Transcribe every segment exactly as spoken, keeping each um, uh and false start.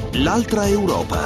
L'altra Europa.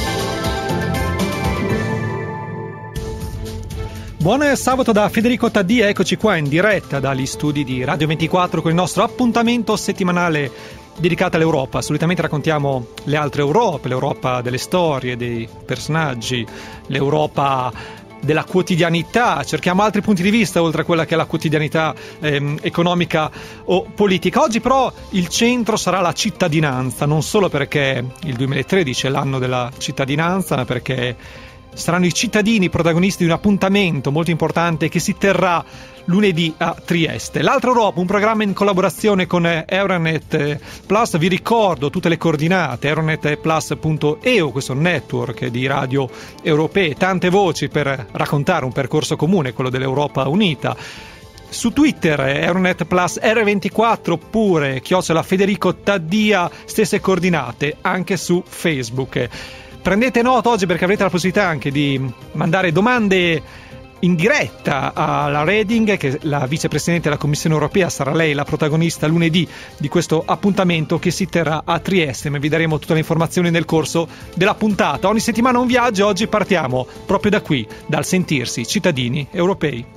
Buon sabato da Federico Taddia, eccoci qua in diretta dagli studi di Radio ventiquattro con il nostro appuntamento settimanale dedicato all'Europa. Solitamente raccontiamo le altre Europe, l'Europa delle storie, dei personaggi, l'Europa della quotidianità, cerchiamo altri punti di vista oltre a quella che è la quotidianità ehm, economica o politica. Oggi però il centro sarà la cittadinanza, non solo perché il duemilatredici è l'anno della cittadinanza, ma perché saranno i cittadini protagonisti di un appuntamento molto importante che si terrà lunedì a Trieste. L'altra Europa, un programma in collaborazione con Euronet Plus. Vi ricordo tutte le coordinate: euronet plus punto e u, questo network di radio europee, tante voci per raccontare un percorso comune, quello dell'Europa unita. Su Twitter Euronet Plus erre ventiquattro, oppure chiocciola Federico Taddia, stesse coordinate anche su Facebook. Prendete nota oggi perché avrete la possibilità anche di mandare domande in diretta alla Reding, che è la vicepresidente della Commissione Europea. Sarà lei la protagonista lunedì di questo appuntamento che si terrà a Trieste, ma vi daremo tutte le informazioni nel corso della puntata. Ogni settimana un viaggio, oggi partiamo proprio da qui, dal sentirsi cittadini europei.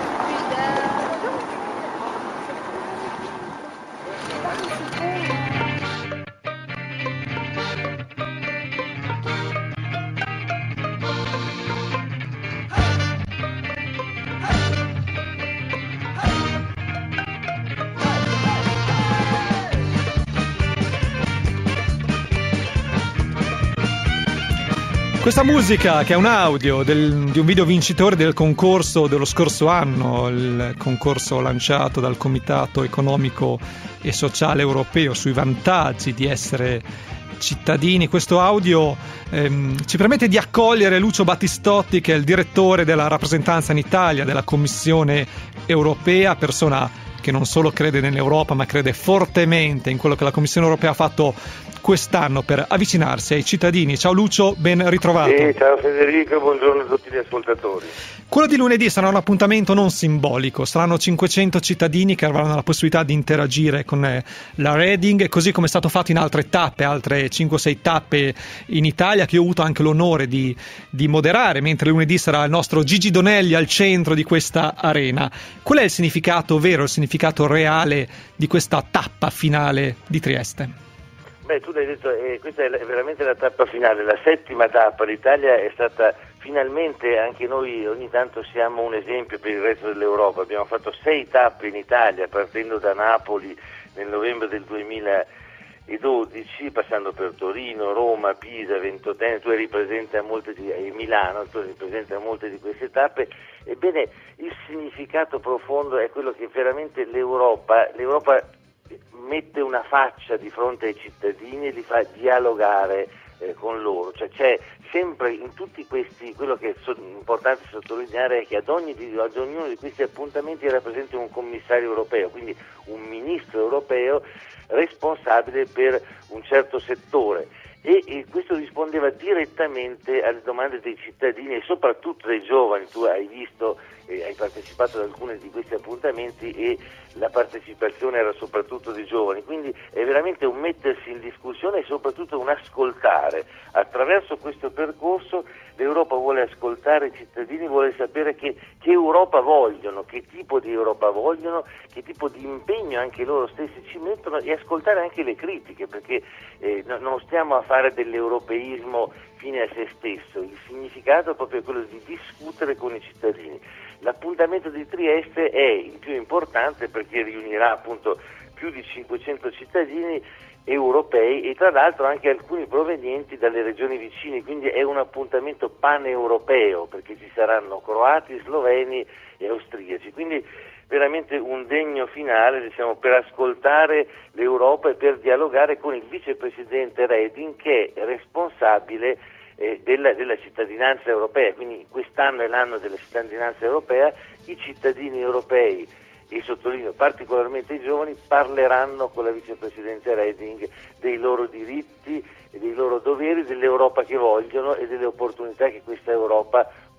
Questa musica, che è un audio del, di un video vincitore del concorso dello scorso anno, il concorso lanciato dal Comitato Economico e Sociale Europeo sui vantaggi di essere cittadini. Questo audio ehm, ci permette di accogliere Lucio Battistotti, che è il direttore della rappresentanza in Italia della Commissione Europea, persona che non solo crede nell'Europa ma crede fortemente in quello che la Commissione Europea ha fatto quest'anno per avvicinarsi ai cittadini. Ciao Lucio, ben ritrovato. Sì, ciao Federico, buongiorno a tutti gli ascoltatori. Quello di lunedì sarà un appuntamento non simbolico, saranno cinquecento cittadini che avranno la possibilità di interagire con la Reding, così come è stato fatto in altre tappe, altre cinque o sei tappe in Italia, che ho avuto anche l'onore di, di moderare, mentre lunedì sarà il nostro Gigi Donelli al centro di questa arena. Qual è il significato vero, il significato reale di questa tappa finale di Trieste? Beh, tu l'hai detto, eh, questa è veramente la tappa finale, la settima tappa. L'Italia è stata finalmente, anche noi ogni tanto siamo un esempio per il resto dell'Europa. Abbiamo fatto sei tappe in Italia, partendo da Napoli nel novembre del duemiladodici, passando per Torino, Roma, Pisa, Ventotene. Tu eri presente a molte di eh, Milano, tu eri presente a molte di queste tappe. Ebbene, il significato profondo è quello che veramente l'Europa, l'Europa mette una faccia di fronte ai cittadini e li fa dialogare eh, con loro, cioè c'è sempre in tutti questi, quello che è so, importante sottolineare è che ad, ogni, ad ognuno di questi appuntamenti rappresenta un commissario europeo, quindi un ministro europeo responsabile per un certo settore. E, e questo rispondeva direttamente alle domande dei cittadini e soprattutto dei giovani. Tu hai visto, eh, hai partecipato ad alcuni di questi appuntamenti e la partecipazione era soprattutto dei giovani, quindi è veramente un mettersi in discussione e soprattutto un ascoltare. Attraverso questo percorso l'Europa vuole ascoltare i cittadini, vuole sapere che, che Europa vogliono, che tipo di Europa vogliono, che tipo di impegno anche loro stessi ci mettono, e ascoltare anche le critiche, perché eh, no, non stiamo a fare dell'europeismo fine a se stesso. Il significato è proprio quello di discutere con i cittadini. L'appuntamento di Trieste è il più importante perché riunirà appunto più di cinquecento cittadini europei e tra l'altro anche alcuni provenienti dalle regioni vicine, quindi è un appuntamento paneuropeo perché ci saranno croati, sloveni e austriaci, quindi veramente un degno finale, diciamo, per ascoltare l'Europa e per dialogare con il vicepresidente Reding, che è responsabile eh, della, della cittadinanza europea. Quindi quest'anno è l'anno della cittadinanza europea, i cittadini europei, e sottolineo particolarmente i giovani, parleranno con la vicepresidente Reding dei loro diritti e dei loro doveri, dell'Europa che vogliono e delle opportunità che questa Europa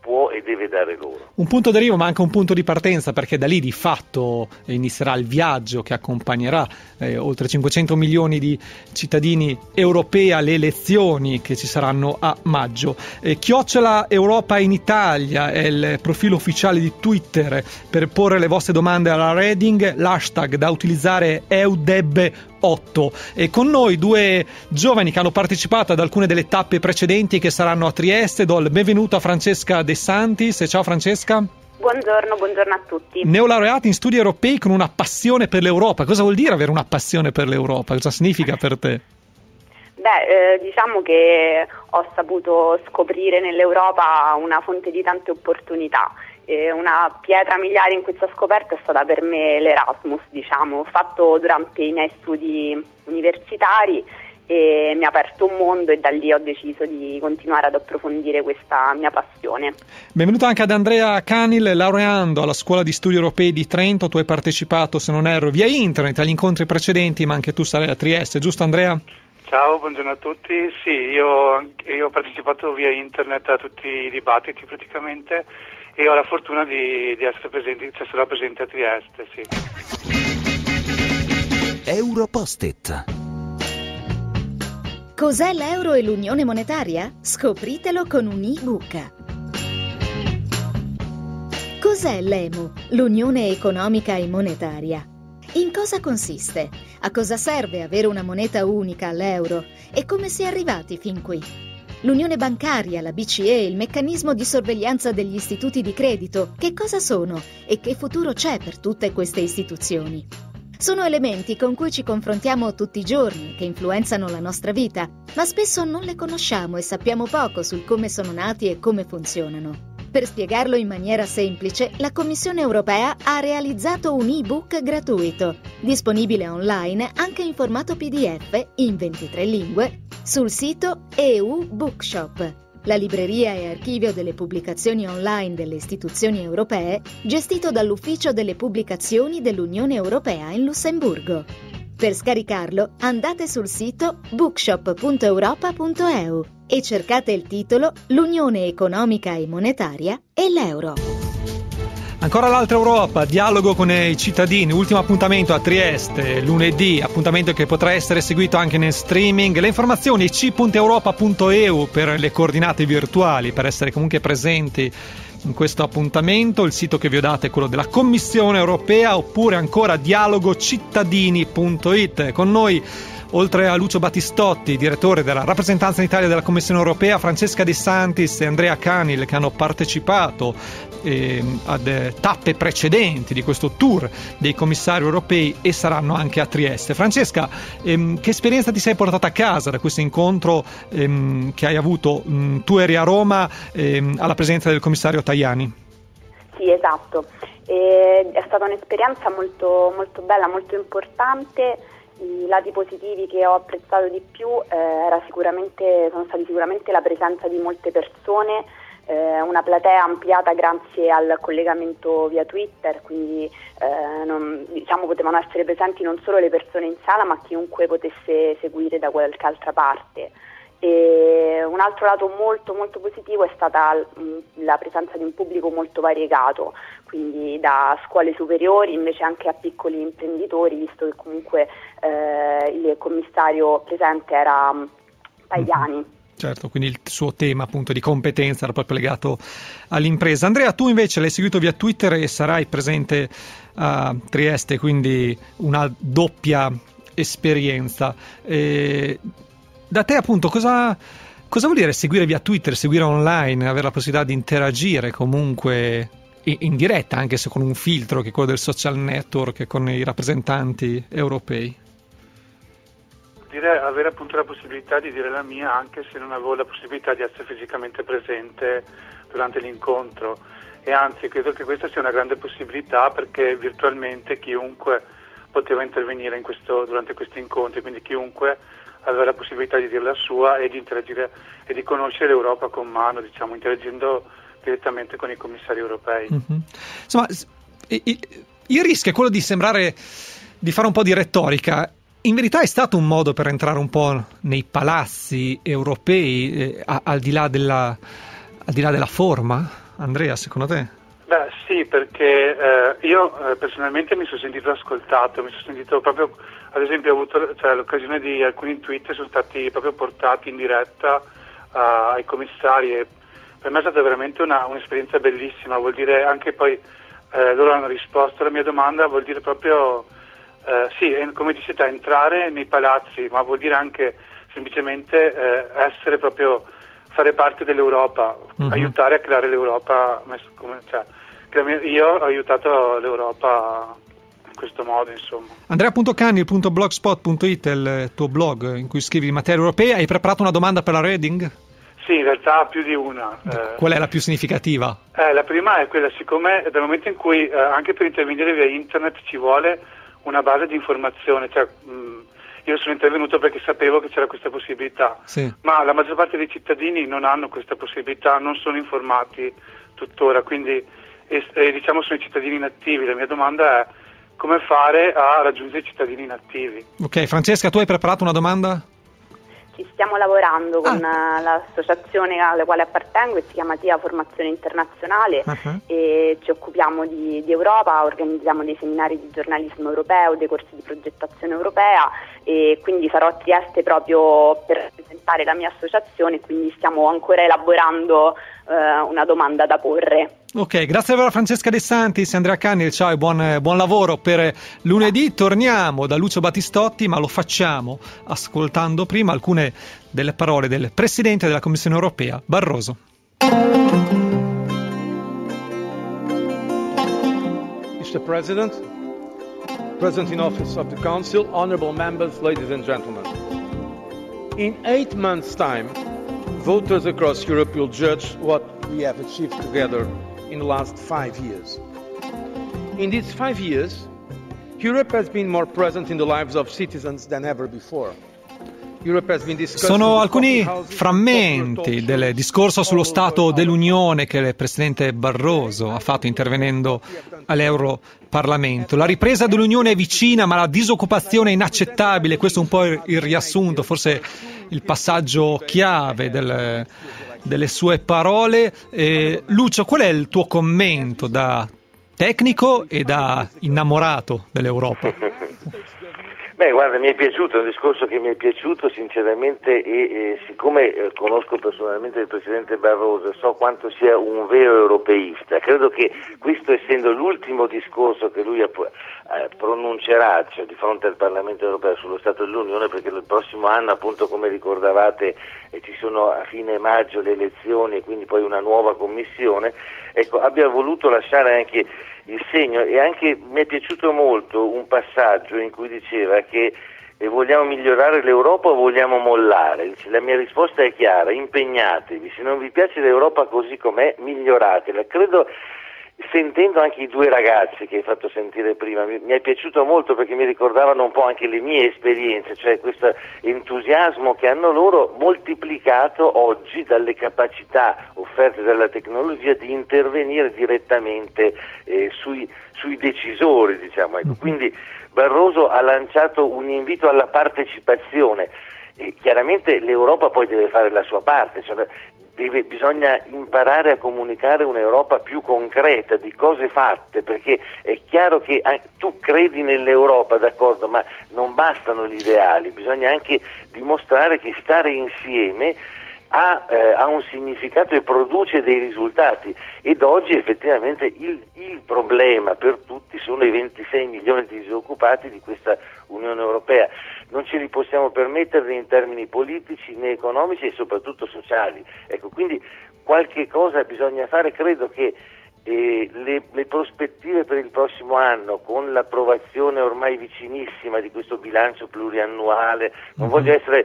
può e deve dare loro. Un punto d'arrivo ma anche un punto di partenza, perché da lì di fatto inizierà il viaggio che accompagnerà eh, oltre cinquecento milioni di cittadini europei alle elezioni che ci saranno a maggio. Eh, Chiocciola Europa in Italia è il profilo ufficiale di Twitter per porre le vostre domande alla Reding. L'hashtag da utilizzare è E U D E B otto. E con noi due giovani che hanno partecipato ad alcune delle tappe precedenti che saranno a Trieste. Do il benvenuto a Francesca De Santis. Ciao Francesca. Buongiorno, buongiorno a tutti. Neolaureata in studi europei con una passione per l'Europa. Cosa vuol dire avere una passione per l'Europa? Cosa significa per te? Beh, eh, diciamo che ho saputo scoprire nell'Europa una fonte di tante opportunità. Eh, una pietra miliare in questa scoperta è stata per me l'Erasmus, diciamo, fatto durante i miei studi universitari, e mi ha aperto un mondo e da lì ho deciso di continuare ad approfondire questa mia passione. Benvenuto anche ad Andrea Canil, laureando alla Scuola di Studi Europei di Trento. Tu hai partecipato, se non erro, via internet agli incontri precedenti, ma anche tu sarai a Trieste, giusto Andrea? Ciao, buongiorno a tutti. Sì, io, io ho partecipato via internet a tutti i dibattiti praticamente e ho la fortuna di, di essere presente, di essere presente a Trieste, sì. Europost-it. Cos'è l'euro e l'unione monetaria? Scopritelo con un ebook. Cos'è l'E M U, l'Unione Economica e Monetaria? In cosa consiste? A cosa serve avere una moneta unica all'euro? E come si è arrivati fin qui? L'unione bancaria, la B C E, il meccanismo di sorveglianza degli istituti di credito, che cosa sono e che futuro c'è per tutte queste istituzioni? Sono elementi con cui ci confrontiamo tutti i giorni, che influenzano la nostra vita, ma spesso non le conosciamo e sappiamo poco sul come sono nati e come funzionano. Per spiegarlo in maniera semplice, la Commissione europea ha realizzato un ebook gratuito, disponibile online anche in formato P D F in ventitré lingue, sul sito E U Bookshop, la libreria e archivio delle pubblicazioni online delle istituzioni europee, gestito dall'Ufficio delle Pubblicazioni dell'Unione Europea in Lussemburgo. Per scaricarlo andate sul sito bookshop punto europa punto e u e cercate il titolo L'Unione Economica e Monetaria e l'Euro. Ancora l'altra Europa, dialogo con i cittadini, ultimo appuntamento a Trieste, lunedì, appuntamento che potrà essere seguito anche nel streaming. Le informazioni c punto europa punto e u per le coordinate virtuali, per essere comunque presenti in questo appuntamento. Il sito che vi ho dato è quello della Commissione Europea, oppure ancora dialogocittadini punto it. Con noi, oltre a Lucio Battistotti, direttore della rappresentanza in Italia della Commissione Europea, Francesca De Santis e Andrea Canil, che hanno partecipato eh, ad eh, tappe precedenti di questo tour dei commissari europei e saranno anche a Trieste. Francesca, ehm, che esperienza ti sei portata a casa da questo incontro ehm, che hai avuto? Mh, tu eri a Roma ehm, alla presenza del commissario Tajani. Sì, esatto. E è stata un'esperienza molto, molto bella, molto importante. I lati positivi che ho apprezzato di più eh, era sicuramente, sono stati sicuramente la presenza di molte persone, eh, una platea ampliata grazie al collegamento via Twitter, quindi eh, non, diciamo, potevano essere presenti non solo le persone in sala, ma chiunque potesse seguire da qualche altra parte. E un altro lato molto molto positivo è stata mh, la presenza di un pubblico molto variegato, quindi da scuole superiori invece anche a piccoli imprenditori, visto che comunque eh, il commissario presente era mh, Tajani. Certo, quindi il suo tema appunto di competenza era proprio legato all'impresa. Andrea, tu invece l'hai seguito via Twitter e sarai presente a Trieste, quindi una doppia esperienza. E da te appunto cosa, cosa vuol dire seguire via Twitter, seguire online, avere la possibilità di interagire comunque in diretta, anche se con un filtro che è quello del social network, con i rappresentanti europei? Dire, avere appunto la possibilità di dire la mia anche se non avevo la possibilità di essere fisicamente presente durante l'incontro, e anzi credo che questa sia una grande possibilità, perché virtualmente chiunque poteva intervenire in questo, durante questi incontri, quindi chiunque aveva la possibilità di dire la sua e di interagire e di conoscere l'Europa con mano, diciamo, interagendo direttamente con i commissari europei. Mm-hmm. Insomma, il rischio è quello di sembrare di fare un po' di retorica. In verità è stato un modo per entrare un po' nei palazzi europei, eh, al di là della, al di là della forma, Andrea, secondo te? Beh sì, perché eh, io eh, personalmente mi sono sentito ascoltato, mi sono sentito proprio, ad esempio ho avuto cioè, l'occasione di alcuni tweet sono stati proprio portati in diretta uh, ai commissari e per me è stata veramente una, un'esperienza bellissima, vuol dire anche poi eh, loro hanno risposto alla mia domanda, vuol dire proprio eh, sì, come dici te, entrare nei palazzi, ma vuol dire anche semplicemente eh, essere proprio, fare parte dell'Europa, mm-hmm. aiutare a creare l'Europa, come, cioè, io ho aiutato l'Europa in questo modo, insomma. Andrea punto canni punto blogspot punto it è il tuo blog in cui scrivi di materia europea. Hai preparato una domanda per la Reding? Sì, in realtà più di una. Qual è la più significativa? Eh, la prima è quella, siccome dal momento in cui eh, anche per intervenire via internet ci vuole una base di informazione, cioè mh, io sono intervenuto perché sapevo che c'era questa possibilità, sì. ma la maggior parte dei cittadini non hanno questa possibilità, non sono informati tuttora, quindi e, e, diciamo sono i cittadini inattivi. La mia domanda è come fare a raggiungere i cittadini inattivi. Ok, Francesca, tu hai preparato una domanda? Ci stiamo lavorando con ah. l'associazione alla quale appartengo, che si chiama T I A Formazione Internazionale, uh-huh. e ci occupiamo di, di Europa, organizziamo dei seminari di giornalismo europeo, dei corsi di progettazione europea, e quindi sarò a Trieste proprio per presentare la mia associazione, quindi stiamo ancora elaborando eh, una domanda da porre. Ok, grazie a Francesca De Santis, Andrea Canni, ciao e buon, buon lavoro per lunedì. Torniamo da Lucio Battistotti, ma lo facciamo ascoltando prima alcune delle parole del Presidente della Commissione Europea, Barroso. mister President, President in Office of the Council, honorable members, ladies and gentlemen. In eight months' time, voters across Europe will judge what we have achieved together in the last five years. In these five years, Europe has been more present in the lives of citizens than ever before. Sono alcuni frammenti del discorso sullo Stato dell'Unione che il Presidente Barroso ha fatto intervenendo all'Europarlamento. La ripresa dell'Unione è vicina, ma la disoccupazione è inaccettabile. Questo è un po' il riassunto, forse il passaggio chiave del, delle sue parole. Eh, Lucio, qual è il tuo commento da tecnico e da innamorato dell'Europa? Beh, guarda, mi è piaciuto, è un discorso che mi è piaciuto sinceramente e, e siccome eh, conosco personalmente il Presidente Barroso e so quanto sia un vero europeista, credo che questo, essendo l'ultimo discorso che lui eh, pronuncerà, cioè, di fronte al Parlamento europeo sullo Stato dell'Unione, perché il prossimo anno, appunto, come ricordavate, eh, ci sono a fine maggio le elezioni e quindi poi una nuova commissione, ecco, abbia voluto lasciare anche il segno. E anche mi è piaciuto molto un passaggio in cui diceva che eh, vogliamo migliorare l'Europa o vogliamo mollare. La mia risposta è chiara: impegnatevi, se non vi piace l'Europa così com'è, miglioratela. Credo, sentendo anche i due ragazzi che hai fatto sentire prima, mi, mi è piaciuto molto perché mi ricordavano un po' anche le mie esperienze, cioè questo entusiasmo che hanno loro moltiplicato oggi dalle capacità offerte dalla tecnologia di intervenire direttamente eh, sui, sui decisori, diciamo. Ecco. Quindi Barroso ha lanciato un invito alla partecipazione e chiaramente l'Europa poi deve fare la sua parte, cioè Deve, bisogna imparare a comunicare un'Europa più concreta, di cose fatte, perché è chiaro che eh, tu credi nell'Europa, d'accordo, ma non bastano gli ideali, bisogna anche dimostrare che stare insieme ha, eh, ha un significato e produce dei risultati. Ed oggi effettivamente il, il problema per tutti sono i ventisei milioni di disoccupati di questa Unione Europea. Non ce li possiamo permettere né in termini politici né economici e soprattutto sociali. Ecco, quindi qualche cosa bisogna fare. Credo che eh, le, le prospettive per il prossimo anno, con l'approvazione ormai vicinissima di questo bilancio pluriannuale, non mm-hmm. voglio essere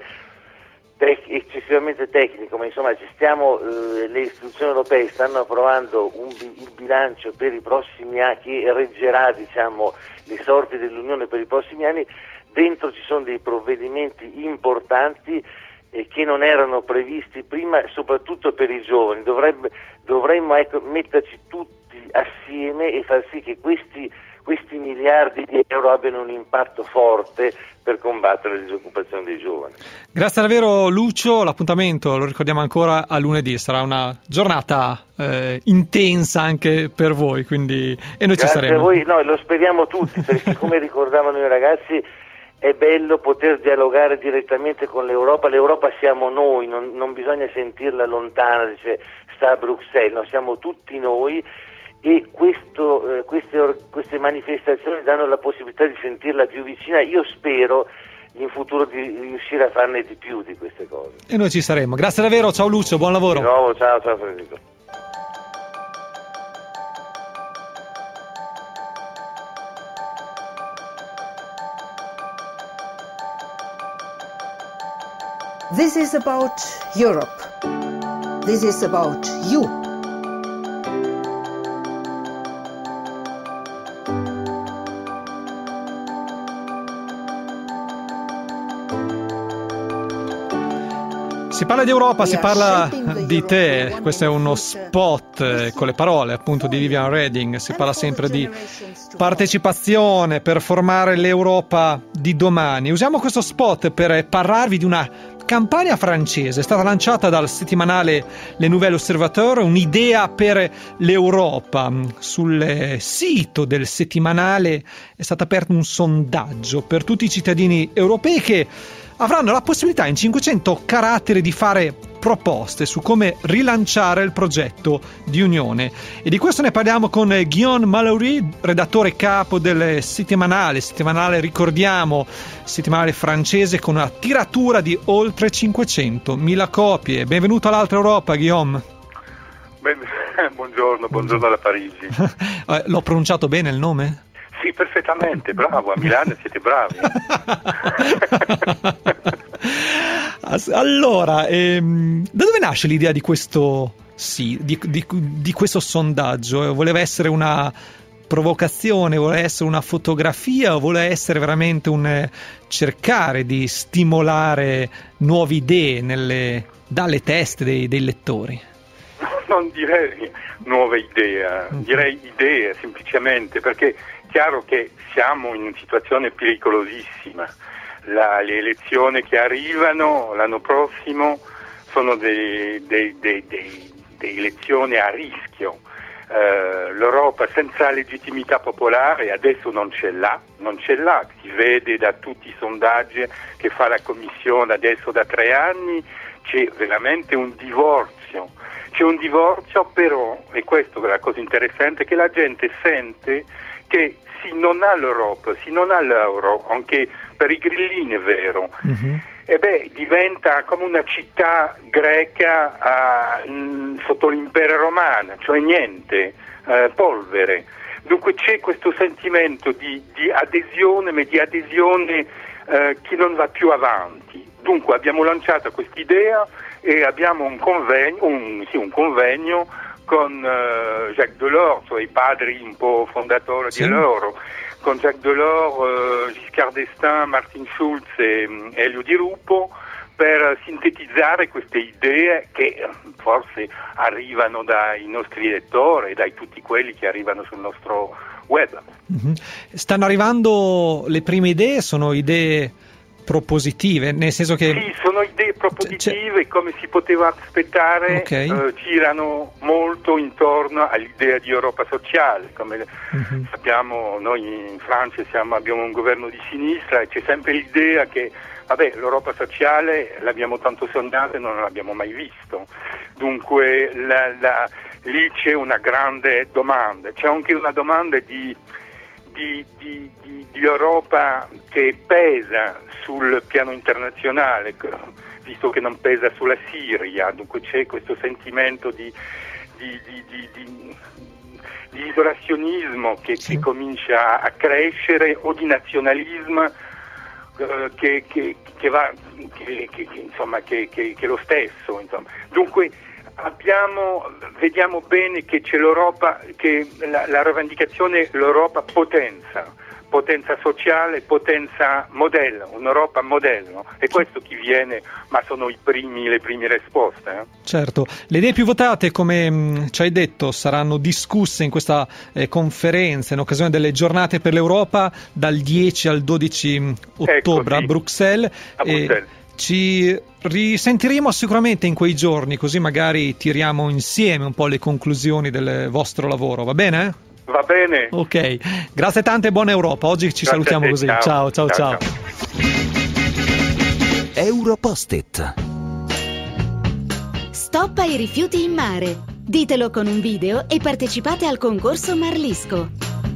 tec- eccessivamente tecnico, ma insomma ci stiamo, eh, le istituzioni europee stanno approvando un, il bilancio per i prossimi anni, che reggerà, diciamo, le sorti dell'Unione per i prossimi anni. Dentro ci sono dei provvedimenti importanti eh, che non erano previsti prima, soprattutto per i giovani. Dovrebbe, dovremmo ecco, metterci tutti assieme e far sì che questi, questi miliardi di euro abbiano un impatto forte per combattere la disoccupazione dei giovani. Grazie davvero Lucio, l'appuntamento lo ricordiamo ancora a lunedì, sarà una giornata eh, intensa anche per voi, quindi e noi Grazie ci saremo. A voi, no, lo speriamo tutti, perché come ricordavano i ragazzi è bello poter dialogare direttamente con l'Europa, l'Europa siamo noi, non, non bisogna sentirla lontana, dice sta a Bruxelles, no, siamo tutti noi. E questo, eh, queste, or- queste manifestazioni danno la possibilità di sentirla più vicina. Io spero in futuro di riuscire a farne di più di queste cose. E noi ci saremo. Grazie davvero, ciao Lucio, buon lavoro. Di nuovo, ciao, ciao Federico. This is about Europe. This is about you. Si parla di Europa, si parla di te, questo è uno spot eh, con le parole appunto di Viviane Reding, si parla sempre di partecipazione per formare l'Europa di domani. Usiamo questo spot per parlarvi di una campagna francese, è stata lanciata dal settimanale Le Nouvel Observateur, un'idea per l'Europa. Sul sito del settimanale è stato aperto un sondaggio per tutti i cittadini europei che avranno la possibilità in cinquecento caratteri di fare proposte su come rilanciare il progetto di Unione. E di questo ne parliamo con Guillaume Mallory, redattore capo del settimanale, settimanale ricordiamo, settimanale francese con una tiratura di oltre cinquecentomila copie. Benvenuto all'Altra Europa, Guillaume. Ben, buongiorno, buongiorno da Parigi. L'ho pronunciato bene il nome? Sì, perfettamente, bravo, a Milano siete bravi. Allora, ehm, da dove nasce l'idea di questo, sì, di, di, di questo sondaggio? Voleva essere una provocazione, voleva essere una fotografia o voleva essere veramente un eh, cercare di stimolare nuove idee nelle, dalle teste dei, dei lettori? Non direi nuove idee, direi idee semplicemente, perché è chiaro che siamo in una situazione pericolosissima. La, le elezioni che arrivano l'anno prossimo sono delle dei, dei, dei, dei elezioni a rischio. Eh, L'Europa senza legittimità popolare adesso non ce l'ha, non ce l'ha, si vede da tutti i sondaggi che fa la Commissione adesso da tre anni, c'è veramente un divorzio. C'è un divorzio però, e questa è la cosa interessante, che la gente sente che si non ha l'Europa, si non ha l'euro, anche per i grillini è vero, uh-huh. E beh, diventa come una città greca uh, mh, sotto l'impero romano, cioè niente, uh, polvere. Dunque c'è questo sentimento di, di adesione, ma di adesione uh, che non va più avanti. Dunque abbiamo lanciato quest'idea e abbiamo un convegno, un, sì, un convegno con uh, Jacques Delors, cioè i padri un po' fondatori sì. dell'euro, con Jacques Delors, uh, Giscard d'Estaing, Martin Schulz e um, Elio Di Rupo, per sintetizzare queste idee che forse arrivano dai nostri lettori e da tutti quelli che arrivano sul nostro web. Mm-hmm. Stanno arrivando le prime idee, sono idee propositive, nel senso che sì, sono idee propositive, c'è... come si poteva aspettare, okay. eh, girano molto intorno all'idea di Europa sociale, come uh-huh. sappiamo noi in Francia siamo, abbiamo un governo di sinistra e c'è sempre l'idea che vabbè, l'Europa sociale l'abbiamo tanto sondata e non l'abbiamo mai visto, dunque la, la, lì c'è una grande domanda, c'è anche una domanda di Di, di, di, di Europa che pesa sul piano internazionale, visto che non pesa sulla Siria, dunque c'è questo sentimento di, di, di, di, di, di isolazionismo che, sì. che comincia a crescere, o di nazionalismo eh, che, che, che va che, che, che, insomma che, che, che è lo stesso, insomma. Dunque abbiamo, vediamo bene che c'è l'Europa, che la, la rivendicazione l'Europa potenza, potenza sociale, potenza modello, un'Europa modello, e questo chi viene, ma sono i primi, le prime risposte. Eh? Certo, le idee più votate, come mh, ci hai detto, saranno discusse in questa eh, conferenza in occasione delle giornate per l'Europa dal dieci al dodici ottobre ecco, sì. a Bruxelles. A Bruxelles. E ci risentiremo sicuramente in quei giorni, così magari tiriamo insieme un po' le conclusioni del vostro lavoro, va bene? Va bene. Ok, grazie tante e buona Europa. Oggi ci grazie salutiamo te, così. Ciao, ciao, ciao. ciao. ciao. Europost-it. Stop ai rifiuti in mare. Ditelo con un video e partecipate al concorso Marlisco.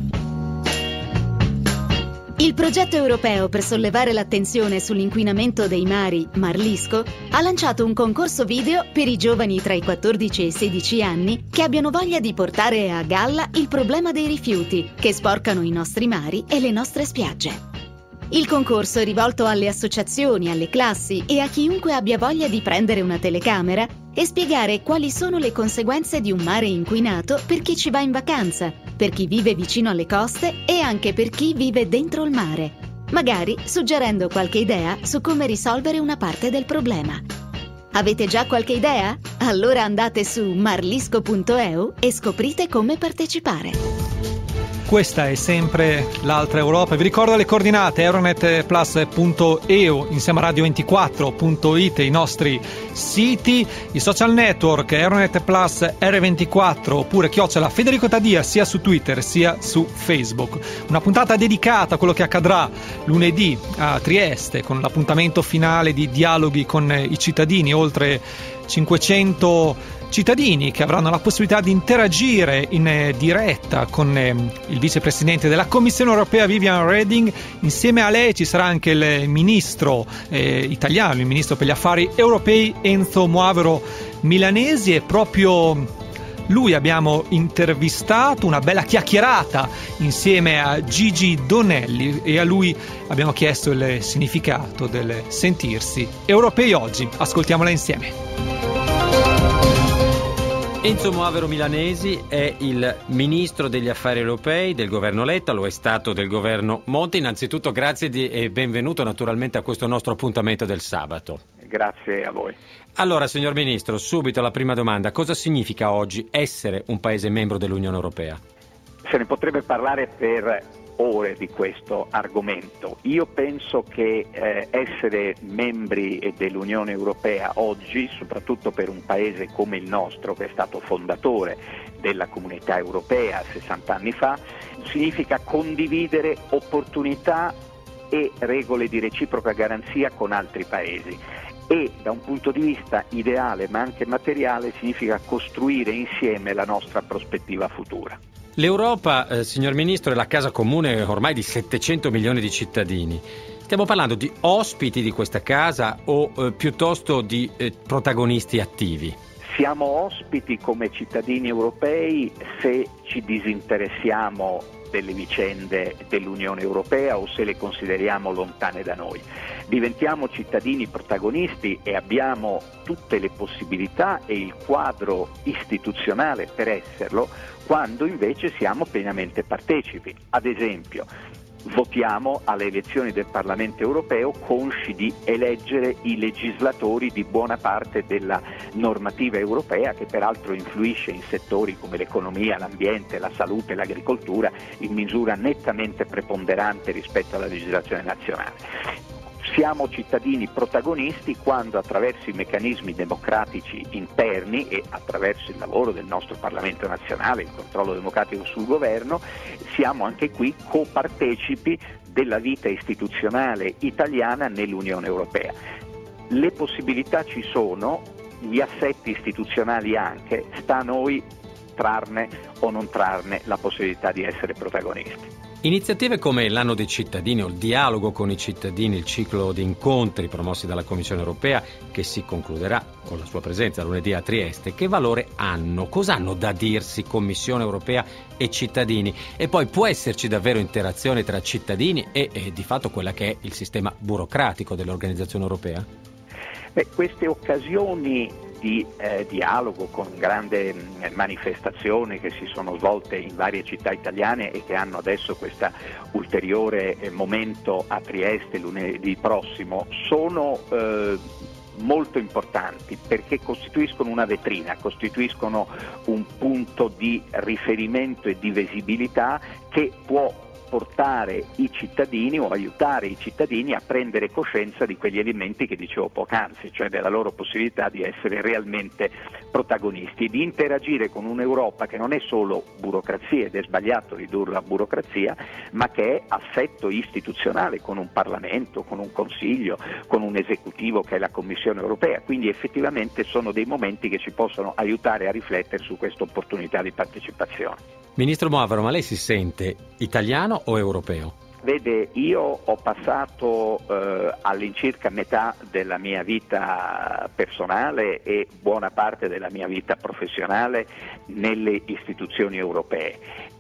Il progetto europeo per sollevare l'attenzione sull'inquinamento dei mari, Marlisco, ha lanciato un concorso video per i giovani tra i quattordici e i sedici anni che abbiano voglia di portare a galla il problema dei rifiuti che sporcano i nostri mari e le nostre spiagge. Il concorso è rivolto alle associazioni, alle classi e a chiunque abbia voglia di prendere una telecamera e spiegare quali sono le conseguenze di un mare inquinato per chi ci va in vacanza, per chi vive vicino alle coste e anche per chi vive dentro il mare, magari suggerendo qualche idea su come risolvere una parte del problema. Avete già qualche idea? Allora andate su marlisco punto e u e scoprite come partecipare. Questa è sempre l'altra Europa. Vi ricordo le coordinate euronet plus punto e u insieme a radio ventiquattro punto it, i nostri siti, i social network Euronet Plus R ventiquattro oppure chiocciola Federico Taddia sia su Twitter sia su Facebook. Una puntata dedicata a quello che accadrà lunedì a Trieste con l'appuntamento finale di dialoghi con i cittadini, oltre cinquecento cittadini che avranno la possibilità di interagire in eh, diretta con eh, il vicepresidente della Commissione europea Viviane Reding. Insieme a lei ci sarà anche il ministro eh, italiano, il ministro per gli affari europei Enzo Moavero Milanesi, e proprio lui abbiamo intervistato, una bella chiacchierata insieme a Gigi Donelli, e a lui abbiamo chiesto il significato del sentirsi europei oggi. Ascoltiamola insieme. Enzo Moavero Milanesi è il ministro degli affari europei del governo Letta, lo è stato del governo Monti. Innanzitutto grazie di, e benvenuto naturalmente a questo nostro appuntamento del sabato. Grazie a voi. Allora, signor ministro, subito la prima domanda: cosa significa oggi essere un paese membro dell'Unione Europea? Se ne potrebbe parlare per ore di questo argomento. Io penso che eh, essere membri dell'Unione Europea oggi, soprattutto per un paese come il nostro, che è stato fondatore della Comunità Europea sessanta anni fa, significa condividere opportunità e regole di reciproca garanzia con altri paesi. E da un punto di vista ideale ma anche materiale significa costruire insieme la nostra prospettiva futura. L'Europa, eh, signor Ministro, è la casa comune ormai di settecento milioni di cittadini. Stiamo parlando di ospiti di questa casa o eh, piuttosto di eh, protagonisti attivi? Siamo ospiti come cittadini europei se ci disinteressiamo delle vicende dell'Unione Europea o se le consideriamo lontane da noi. Diventiamo cittadini protagonisti e abbiamo tutte le possibilità e il quadro istituzionale per esserlo quando invece siamo pienamente partecipi. Ad esempio, votiamo alle elezioni del Parlamento europeo consci di eleggere i legislatori di buona parte della normativa europea, che peraltro influisce in settori come l'economia, l'ambiente, la salute, l'agricoltura in misura nettamente preponderante rispetto alla legislazione nazionale. Siamo cittadini protagonisti quando attraverso i meccanismi democratici interni e attraverso il lavoro del nostro Parlamento nazionale, il controllo democratico sul governo, siamo anche qui copartecipi della vita istituzionale italiana nell'Unione Europea. Le possibilità ci sono, gli assetti istituzionali anche, sta a noi trarne o non trarne la possibilità di essere protagonisti. Iniziative come l'anno dei cittadini o il dialogo con i cittadini, il ciclo di incontri promossi dalla Commissione Europea che si concluderà con la sua presenza lunedì a Trieste, che valore hanno? Cosa hanno da dirsi Commissione Europea e cittadini? E poi può esserci davvero interazione tra cittadini e, e di fatto quella che è il sistema burocratico dell'organizzazione europea? Beh, queste occasioni di eh, dialogo, con grande mh, manifestazione che si sono svolte in varie città italiane e che hanno adesso questo ulteriore eh, momento a Trieste lunedì prossimo, sono eh, molto importanti perché costituiscono una vetrina, costituiscono un punto di riferimento e di visibilità che può portare i cittadini o aiutare i cittadini a prendere coscienza di quegli elementi che dicevo poc'anzi, cioè della loro possibilità di essere realmente protagonisti e di interagire con un'Europa che non è solo burocrazia, ed è sbagliato ridurla a burocrazia, ma che è assetto istituzionale, con un Parlamento, con un Consiglio, con un esecutivo che è la Commissione europea. Quindi effettivamente sono dei momenti che ci possono aiutare a riflettere su questa opportunità di partecipazione. Ministro Moavero, ma lei si sente italiano o europeo? Vede, io ho passato eh, all'incirca metà della mia vita personale e buona parte della mia vita professionale nelle istituzioni europee.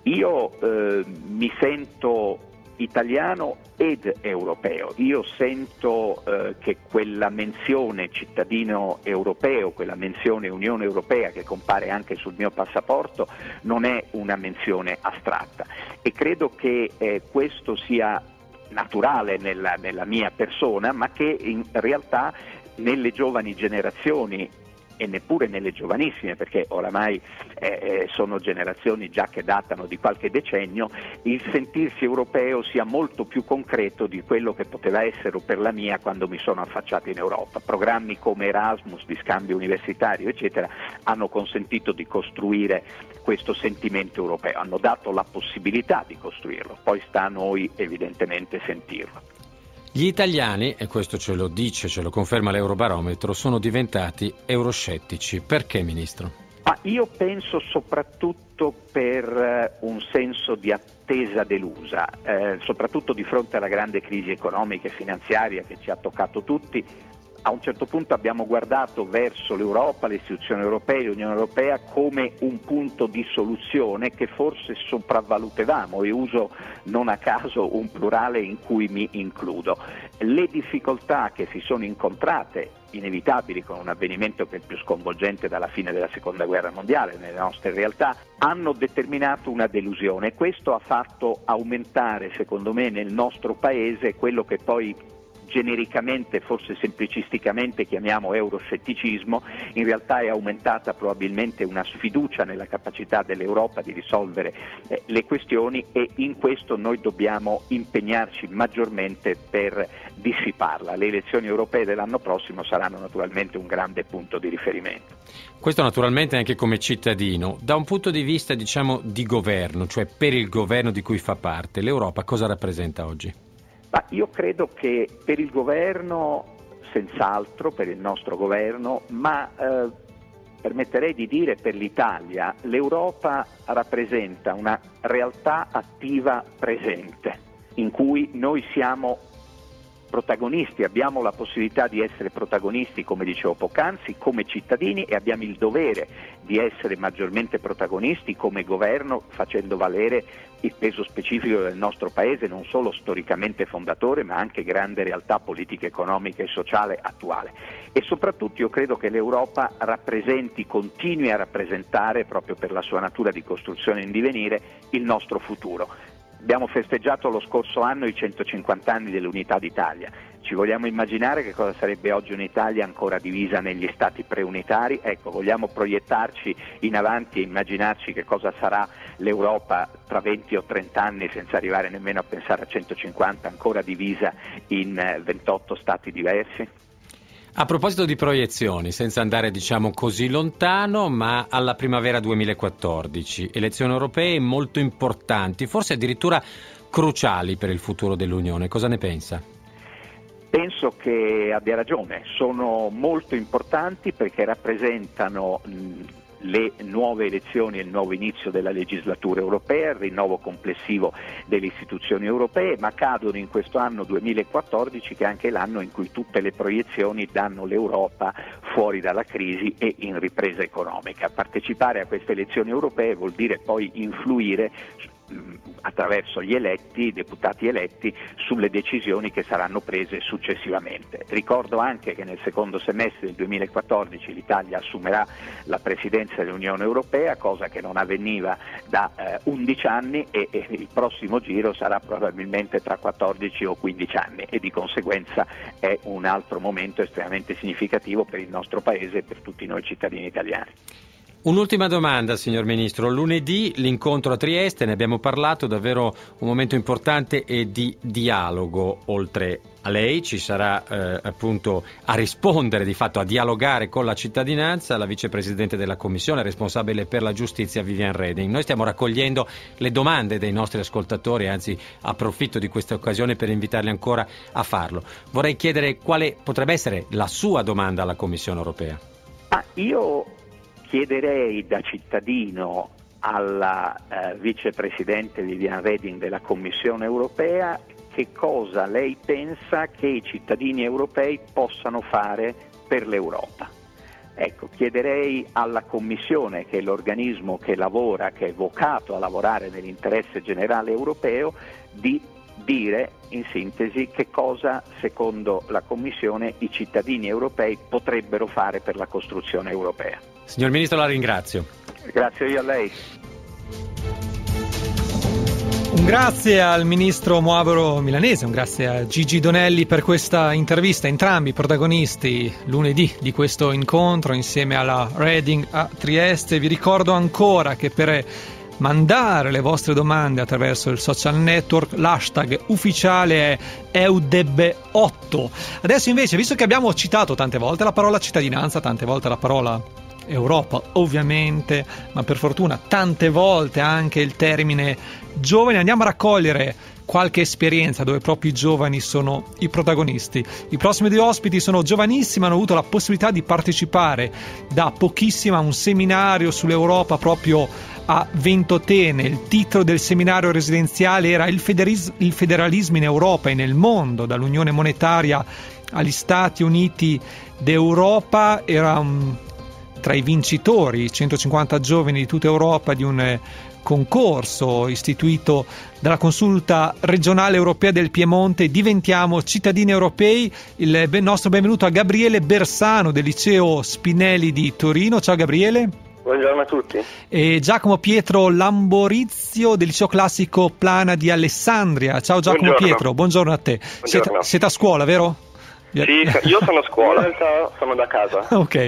Io eh, mi sento italiano ed europeo. Io sento eh, che quella menzione cittadino europeo, quella menzione Unione Europea che compare anche sul mio passaporto, non è una menzione astratta e credo che eh, questo sia naturale nella, nella mia persona, ma che in realtà nelle giovani generazioni e neppure nelle giovanissime, perché oramai eh, sono generazioni già che datano di qualche decennio, il sentirsi europeo sia molto più concreto di quello che poteva essere per la mia quando mi sono affacciato in Europa. Programmi come Erasmus, di scambio universitario, eccetera, hanno consentito di costruire questo sentimento europeo, hanno dato la possibilità di costruirlo, poi sta a noi evidentemente sentirlo. Gli italiani, e questo ce lo dice, ce lo conferma l'Eurobarometro, sono diventati euroscettici. Perché, Ministro? Ah, io penso soprattutto per eh, un senso di attesa delusa, eh, soprattutto di fronte alla grande crisi economica e finanziaria che ci ha toccato tutti. A un certo punto abbiamo guardato verso l'Europa, le istituzioni europee, l'Unione Europea come un punto di soluzione che forse sopravvalutavamo, e uso non a caso un plurale in cui mi includo. Le difficoltà che si sono incontrate, inevitabili con un avvenimento che è più sconvolgente dalla fine della Seconda Guerra Mondiale nelle nostre realtà, hanno determinato una delusione e questo ha fatto aumentare, secondo me, nel nostro Paese quello che poi genericamente, forse semplicisticamente chiamiamo euroscetticismo. In realtà è aumentata probabilmente una sfiducia nella capacità dell'Europa di risolvere eh, le questioni, e in questo noi dobbiamo impegnarci maggiormente per dissiparla. Le elezioni europee dell'anno prossimo saranno naturalmente un grande punto di riferimento. Questo naturalmente anche come cittadino. Da un punto di vista, diciamo, di governo, cioè per il governo di cui fa parte, l'Europa cosa rappresenta oggi? Ma io credo che per il governo, senz'altro, per il nostro governo, ma eh, permetterei di dire per l'Italia, l'Europa rappresenta una realtà attiva presente, in cui noi siamo protagonisti, abbiamo la possibilità di essere protagonisti, come dicevo poc'anzi, come cittadini, e abbiamo il dovere di essere maggiormente protagonisti come governo, facendo valere il peso specifico del nostro Paese, non solo storicamente fondatore, ma anche grande realtà politica, economica e sociale attuale. E soprattutto io credo che l'Europa rappresenti, continui a rappresentare, proprio per la sua natura di costruzione in divenire, il nostro futuro. Abbiamo festeggiato lo scorso anno i centocinquanta anni dell'Unità d'Italia. Ci vogliamo immaginare che cosa sarebbe oggi un'Italia ancora divisa negli stati preunitari? Ecco, vogliamo proiettarci in avanti e immaginarci che cosa sarà l'Europa tra venti o trenta anni, senza arrivare nemmeno a pensare a centocinquanta, ancora divisa in ventotto stati diversi? A proposito di proiezioni, senza andare diciamo così lontano, ma alla primavera duemilaquattordici, elezioni europee molto importanti, forse addirittura cruciali per il futuro dell'Unione. Cosa ne pensa? Penso che abbia ragione, sono molto importanti perché rappresentano mh, le nuove elezioni e il nuovo inizio della legislatura europea, il rinnovo complessivo delle istituzioni europee, ma cadono in questo anno duemilaquattordici, che è anche l'anno in cui tutte le proiezioni danno l'Europa fuori dalla crisi e in ripresa economica. Partecipare a queste elezioni europee vuol dire poi influire attraverso gli eletti, i deputati eletti, sulle decisioni che saranno prese successivamente. Ricordo anche che nel secondo semestre del duemilaquattordici l'Italia assumerà la presidenza dell'Unione Europea, cosa che non avveniva da eh, undici anni, e, e il prossimo giro sarà probabilmente tra quattordici o quindici anni, e di conseguenza è un altro momento estremamente significativo per il nostro Paese e per tutti noi cittadini italiani. Un'ultima domanda, signor Ministro. Lunedì l'incontro a Trieste, ne abbiamo parlato, davvero un momento importante e di dialogo. Oltre a lei ci sarà eh, appunto a rispondere, di fatto a dialogare con la cittadinanza, la vicepresidente della Commissione responsabile per la giustizia Viviane Reding. Noi stiamo raccogliendo le domande dei nostri ascoltatori, anzi approfitto di questa occasione per invitarli ancora a farlo. Vorrei chiedere quale potrebbe essere la sua domanda alla Commissione europea. Ah, io chiederei da cittadino alla eh, vicepresidente Viviane Reding della Commissione europea che cosa lei pensa che i cittadini europei possano fare per l'Europa. Ecco, chiederei alla Commissione, che è l'organismo che lavora, che è vocato a lavorare nell'interesse generale europeo, di dire in sintesi che cosa secondo la Commissione i cittadini europei potrebbero fare per la costruzione europea. Signor Ministro, la ringrazio. Grazie io a lei. Un grazie al Ministro Moavero Milanese, un grazie a Gigi Donelli per questa intervista, entrambi protagonisti lunedì di questo incontro insieme alla Reding a Trieste. Vi ricordo ancora che per mandare le vostre domande attraverso il social network l'hashtag ufficiale è E U D E B otto. Adesso invece, visto che abbiamo citato tante volte la parola cittadinanza, tante volte la parola Europa ovviamente, ma per fortuna tante volte anche il termine giovani, andiamo a raccogliere qualche esperienza dove proprio i giovani sono i protagonisti. I prossimi due ospiti sono giovanissimi, hanno avuto la possibilità di partecipare da pochissimo a un seminario sull'Europa proprio a Ventotene. Il titolo del seminario residenziale era il, federis- il federalismo in Europa e nel mondo, dall'Unione Monetaria agli Stati Uniti d'Europa. Era un tra i vincitori, centocinquanta giovani di tutta Europa, di un concorso istituito dalla Consulta regionale europea del Piemonte, Diventiamo cittadini europei. Il nostro benvenuto a Gabriele Bersano del liceo Spinelli di Torino. Ciao Gabriele. Buongiorno a tutti. E Giacomo Pietro Lamborizio del liceo classico Plana di Alessandria. Ciao Giacomo Buongiorno. Pietro, buongiorno a te. Siete, siete a scuola, vero? Sì, io sono a scuola, in realtà sono da casa. Ok.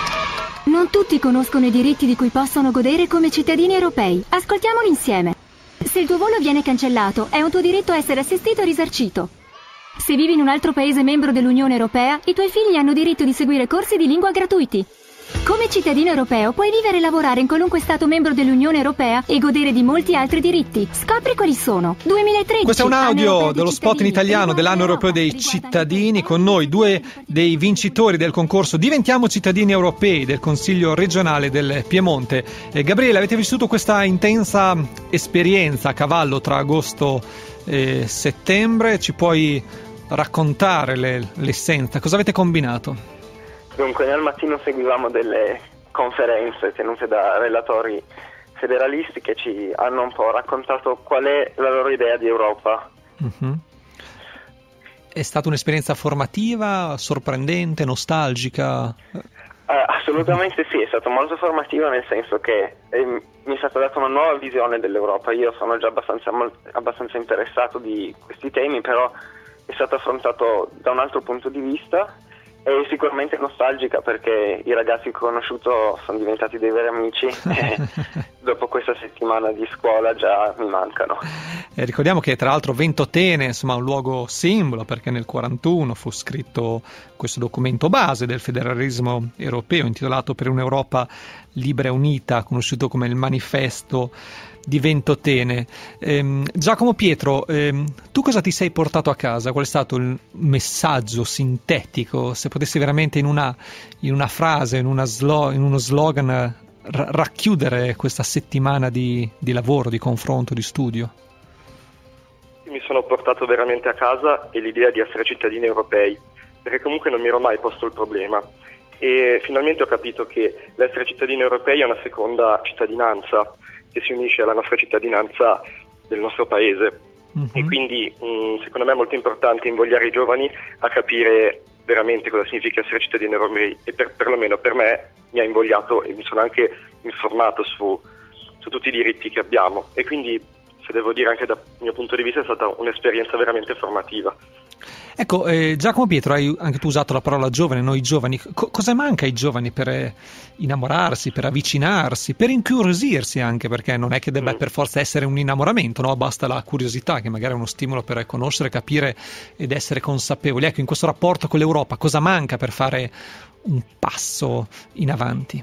Non tutti conoscono i diritti di cui possono godere come cittadini europei. Ascoltiamoli insieme. Se il tuo volo viene cancellato, è un tuo diritto essere assistito e risarcito. Se vivi in un altro paese membro dell'Unione Europea, i tuoi figli hanno diritto di seguire corsi di lingua gratuiti. Come cittadino europeo puoi vivere e lavorare in qualunque Stato membro dell'Unione Europea e godere di molti altri diritti. Scopri quali sono. duemilatredici. Questo è un audio dello spot in italiano dell'anno europeo dei cittadini. Con noi due dei vincitori del concorso Diventiamo cittadini europei del Consiglio regionale del Piemonte. Eh, Gabriele, avete vissuto questa intensa esperienza a cavallo tra agosto e settembre. Ci puoi raccontare le, l'essenza? Cosa avete combinato? Dunque, nel mattino seguivamo delle conferenze tenute da relatori federalisti che ci hanno un po' raccontato qual è la loro idea di Europa. Uh-huh. È stata un'esperienza formativa, sorprendente, nostalgica? Eh, assolutamente sì, è stata molto formativa, nel senso che eh, mi è stata data una nuova visione dell'Europa. Io sono già abbastanza, abbastanza interessato di questi temi, però è stato affrontato da un altro punto di vista. È sicuramente nostalgica perché i ragazzi che ho conosciuto sono diventati dei veri amici e dopo questa settimana di scuola già mi mancano. Eh, ricordiamo che tra l'altro Ventotene, insomma, è un luogo simbolo perché nel quarantuno fu scritto questo documento base del federalismo europeo intitolato Per un'Europa libera e unita, conosciuto come il Manifesto di Ventotene. Ehm, Giacomo Pietro, ehm, tu cosa ti sei portato a casa? Qual è stato il messaggio sintetico? Se potessi veramente in una, in una frase, in, una slo- in uno slogan r- racchiudere questa settimana di, di lavoro, di confronto, di studio. Mi sono portato veramente a casa è l'idea di essere cittadini europei, perché comunque non mi ero mai posto il problema. E finalmente ho capito che l'essere cittadini europei è una seconda cittadinanza che si unisce alla nostra cittadinanza del nostro paese. Uh-huh. E quindi mh, secondo me è molto importante invogliare i giovani a capire veramente cosa significa essere cittadini europei, e per, perlomeno per me mi ha invogliato e mi sono anche informato su, su tutti i diritti che abbiamo, e quindi, se devo dire, anche dal mio punto di vista è stata un'esperienza veramente formativa. Ecco, eh, Giacomo Pietro, hai anche tu usato la parola giovane, noi giovani. Co- cosa manca ai giovani per eh, innamorarsi, per avvicinarsi, per incuriosirsi anche, perché non è che debba mm. per forza essere un innamoramento, no? Basta la curiosità, che magari è uno stimolo per conoscere, capire ed essere consapevoli. Ecco, in questo rapporto con l'Europa, cosa manca per fare un passo in avanti?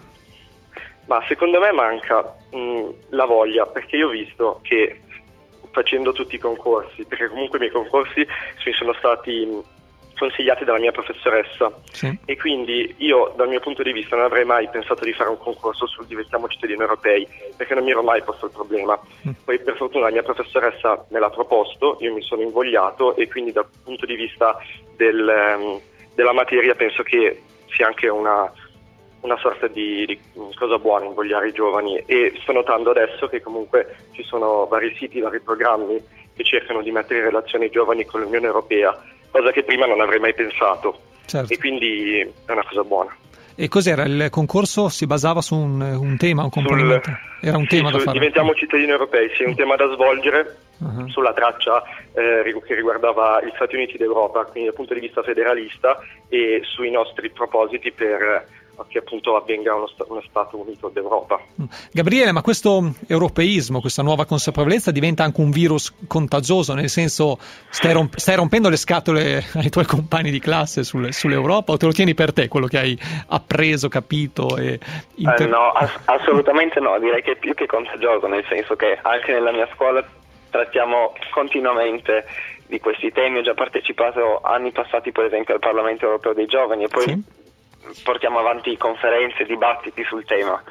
Ma secondo me manca mh, la voglia, perché io ho visto che facendo tutti i concorsi, perché comunque i miei concorsi mi sono stati consigliati dalla mia professoressa, sì. E quindi io dal mio punto di vista non avrei mai pensato di fare un concorso sul diventiamo cittadini europei, perché non mi ero mai posto il problema. Mm. Poi per fortuna la mia professoressa me l'ha proposto, io mi sono invogliato, e quindi dal punto di vista del, um, della materia penso che sia anche una una sorta di, di cosa buona invogliare i giovani, e sto notando adesso che comunque ci sono vari siti, vari programmi che cercano di mettere in relazione i giovani con l'Unione Europea, cosa che prima non avrei mai pensato. Certo. E quindi è una cosa buona. E cos'era il concorso? Si basava su un, un tema, un componimento? Sul, Era un sì, tema da fare? Diventiamo cittadini europei, sì, un tema da svolgere uh-huh. sulla traccia eh, che riguardava gli Stati Uniti d'Europa, quindi dal punto di vista federalista, e sui nostri propositi per che appunto avvenga uno, uno Stato unito d'Europa. Gabriele, ma questo europeismo, questa nuova consapevolezza diventa anche un virus contagioso, nel senso stai, romp- stai rompendo le scatole ai tuoi compagni di classe sul, sull'Europa, o te lo tieni per te quello che hai appreso, capito? E inter- eh, no, ass- assolutamente no, direi che è più che contagioso, nel senso che anche nella mia scuola trattiamo continuamente di questi temi. Ho già partecipato anni passati per esempio al Parlamento Europeo dei Giovani, e poi sì. portiamo avanti conferenze, dibattiti sul tema.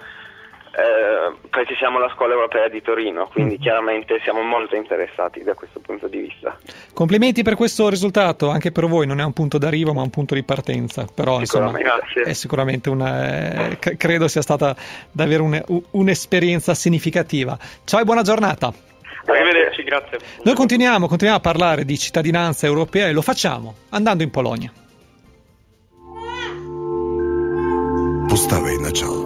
Eh, poi ci siamo alla Scuola Europea di Torino, quindi mm. chiaramente siamo molto interessati da questo punto di vista. Complimenti per questo risultato, anche per voi non è un punto d'arrivo ma un punto di partenza, però insomma è sicuramente una, eh, c- credo sia stata davvero un, un'esperienza significativa. Ciao e buona giornata. Arrivederci, grazie. Noi continuiamo, continuiamo a parlare di cittadinanza europea, e lo facciamo andando in Polonia. Поставяй начало.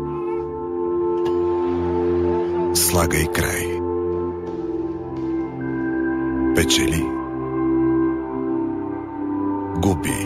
Слагай край. Печели. Губи.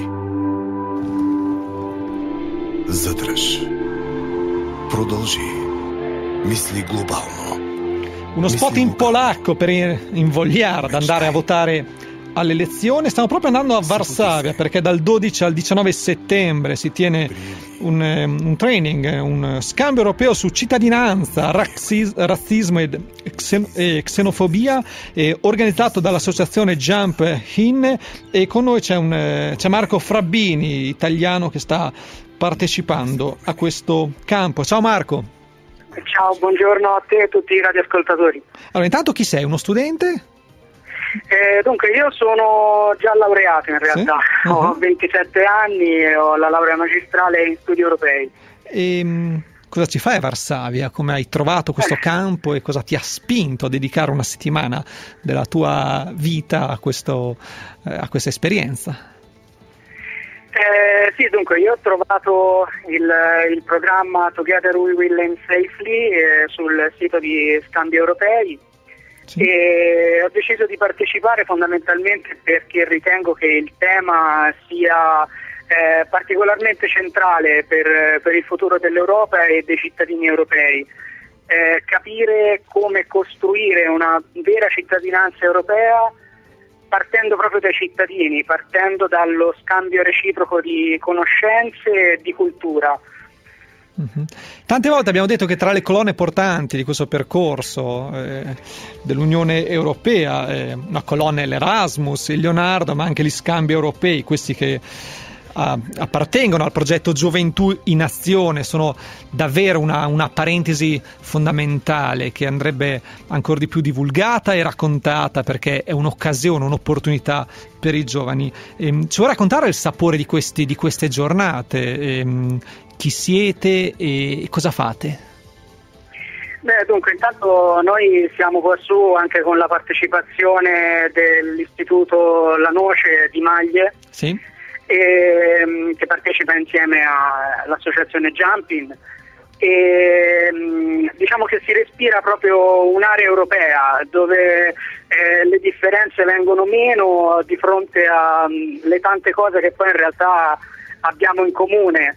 Задръж. Продължи. Missli globално. Uno spot in polacco per invogliare ad andare a votare alle elezioni. Stiamo proprio andando a Varsavia, perché dal dodici al diciannove settembre si tiene un, un training, un scambio europeo su cittadinanza, razzis, razzismo e, xen, e xenofobia, eh, organizzato dall'associazione Jump In, e con noi c'è, un, c'è Marco Frabbini, italiano, che sta partecipando a questo campo. Ciao Marco. Ciao, buongiorno a te e a tutti i radioascoltatori. Allora, intanto chi sei? Uno studente? Eh, dunque, io sono già laureato in realtà, sì? uh-huh. Ho ventisette anni e ho la laurea magistrale in studi europei. E cosa ci fai a Varsavia? Come hai trovato questo eh. campo, e cosa ti ha spinto a dedicare una settimana della tua vita a, questo, eh, a questa esperienza? Eh, sì, dunque io ho trovato il, il programma Together We Will End Safely eh, sul sito di Scambi Europei, sì. E ho deciso di partecipare fondamentalmente perché ritengo che il tema sia eh, particolarmente centrale per, per il futuro dell'Europa e dei cittadini europei. Eh, capire come costruire una vera cittadinanza europea partendo proprio dai cittadini, partendo dallo scambio reciproco di conoscenze e di cultura. Mm-hmm. Tante volte abbiamo detto che tra le colonne portanti di questo percorso eh, dell'Unione Europea, eh, una colonna è l'Erasmus, il Leonardo, ma anche gli scambi europei, questi che Uh, appartengono al progetto Gioventù in Azione, sono davvero una, una parentesi fondamentale che andrebbe ancora di più divulgata e raccontata, perché è un'occasione, un'opportunità per i giovani. E, ci vuoi raccontare il sapore di, questi, di queste giornate? E, chi siete e cosa fate? Beh, dunque, intanto noi siamo qua su anche con la partecipazione dell'Istituto La Noce di Maglie, sì. e, che partecipa insieme all'associazione Jumping, e diciamo che si respira proprio un'area europea dove eh, le differenze vengono meno di fronte alle tante cose che poi in realtà abbiamo in comune.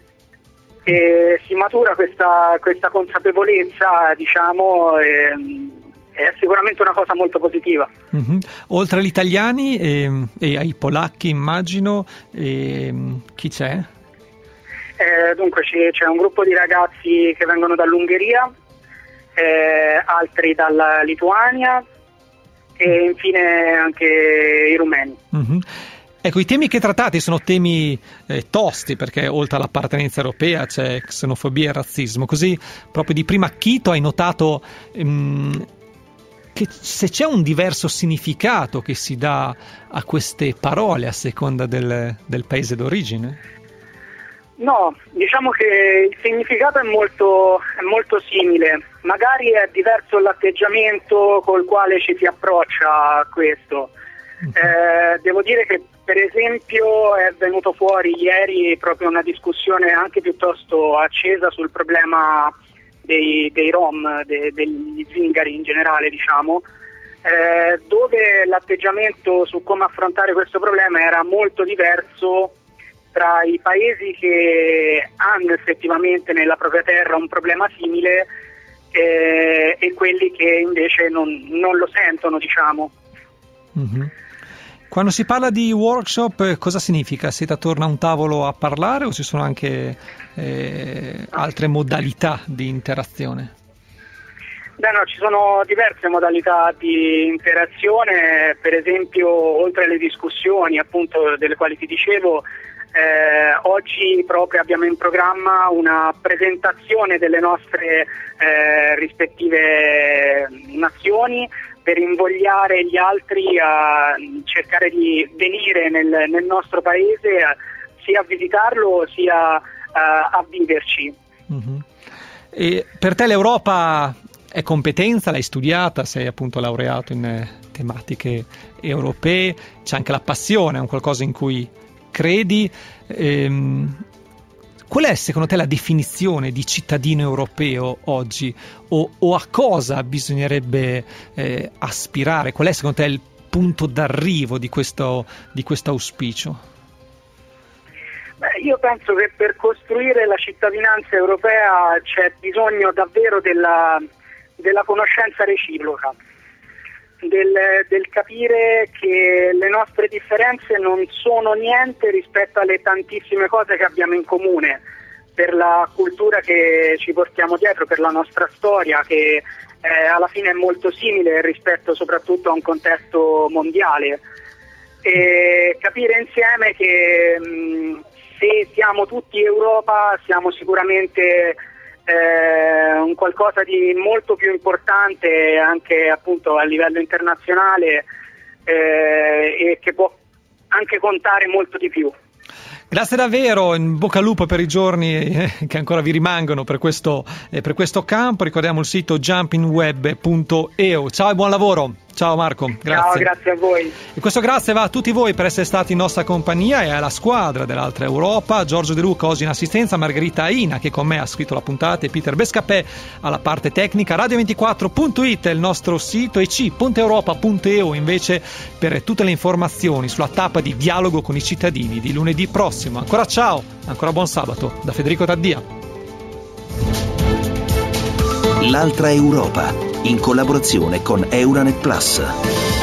E si matura questa, questa consapevolezza, diciamo, e, è sicuramente una cosa molto positiva. Mm-hmm. Oltre agli italiani e, e ai polacchi, immagino, e, chi c'è? Eh, dunque c'è, c'è un gruppo di ragazzi che vengono dall'Ungheria, eh, altri dalla Lituania e infine anche i rumeni. Mm-hmm. Ecco, i temi che trattate sono temi eh, tosti, perché oltre all'appartenenza europea c'è xenofobia e razzismo. Così, proprio di primo acchito, hai notato ehm, che se c'è un diverso significato che si dà a queste parole a seconda del, del paese d'origine? No, diciamo che il significato è molto, è molto simile. Magari è diverso l'atteggiamento col quale ci si approccia a questo. Eh, devo dire che per esempio è venuto fuori ieri proprio una discussione anche piuttosto accesa sul problema dei, dei Rom, de, degli zingari in generale, diciamo, eh, dove l'atteggiamento su come affrontare questo problema era molto diverso tra i paesi che hanno effettivamente nella propria terra un problema simile eh, e quelli che invece non, non lo sentono, diciamo. Mm-hmm. Quando si parla di workshop, cosa significa? Siete attorno a un tavolo a parlare o ci sono anche eh, altre modalità di interazione? Beh, no, ci sono diverse modalità di interazione, per esempio oltre alle discussioni appunto delle quali ti dicevo, eh, oggi proprio abbiamo in programma una presentazione delle nostre eh, rispettive nazioni per invogliare gli altri a cercare di venire nel, nel nostro paese a, sia a visitarlo sia a, a viverci. Mm-hmm. E per te l'Europa è competenza? L'hai studiata? Sei appunto laureato in eh, tematiche europee, c'è anche la passione, è un qualcosa in cui credi. Ehm, Qual è secondo te la definizione di cittadino europeo oggi? O, o a cosa bisognerebbe eh, aspirare? Qual è secondo te il punto d'arrivo di questo, di questo auspicio? Beh, io penso che per costruire la cittadinanza europea c'è bisogno davvero della, della conoscenza reciproca, del, del capire che le nostre differenze non sono niente rispetto alle tantissime cose che abbiamo in comune, per la cultura che ci portiamo dietro, per la nostra storia che eh, alla fine è molto simile rispetto soprattutto a un contesto mondiale, e capire insieme che mh, se siamo tutti Europa siamo sicuramente Eh, un qualcosa di molto più importante anche appunto a livello internazionale eh, e che può anche contare molto di più. Grazie davvero, in bocca al lupo per i giorni eh, che ancora vi rimangono per questo, eh, per questo campo. Ricordiamo il sito jumping web punto e u. Ciao e buon lavoro. Ciao Marco, grazie. Ciao, grazie a voi. E questo grazie va a tutti voi per essere stati in nostra compagnia e alla squadra dell'Altra Europa, Giorgio De Luca oggi in assistenza, Margherita Aina che con me ha scritto la puntata e Peter Bescapè alla parte tecnica. radio ventiquattro punto it è il nostro sito e c punto europa punto e u invece per tutte le informazioni sulla tappa di Dialogo con i cittadini di lunedì prossimo. Ancora ciao, ancora buon sabato da Federico Taddia. L'Altra Europa, in collaborazione con Euranet Plus.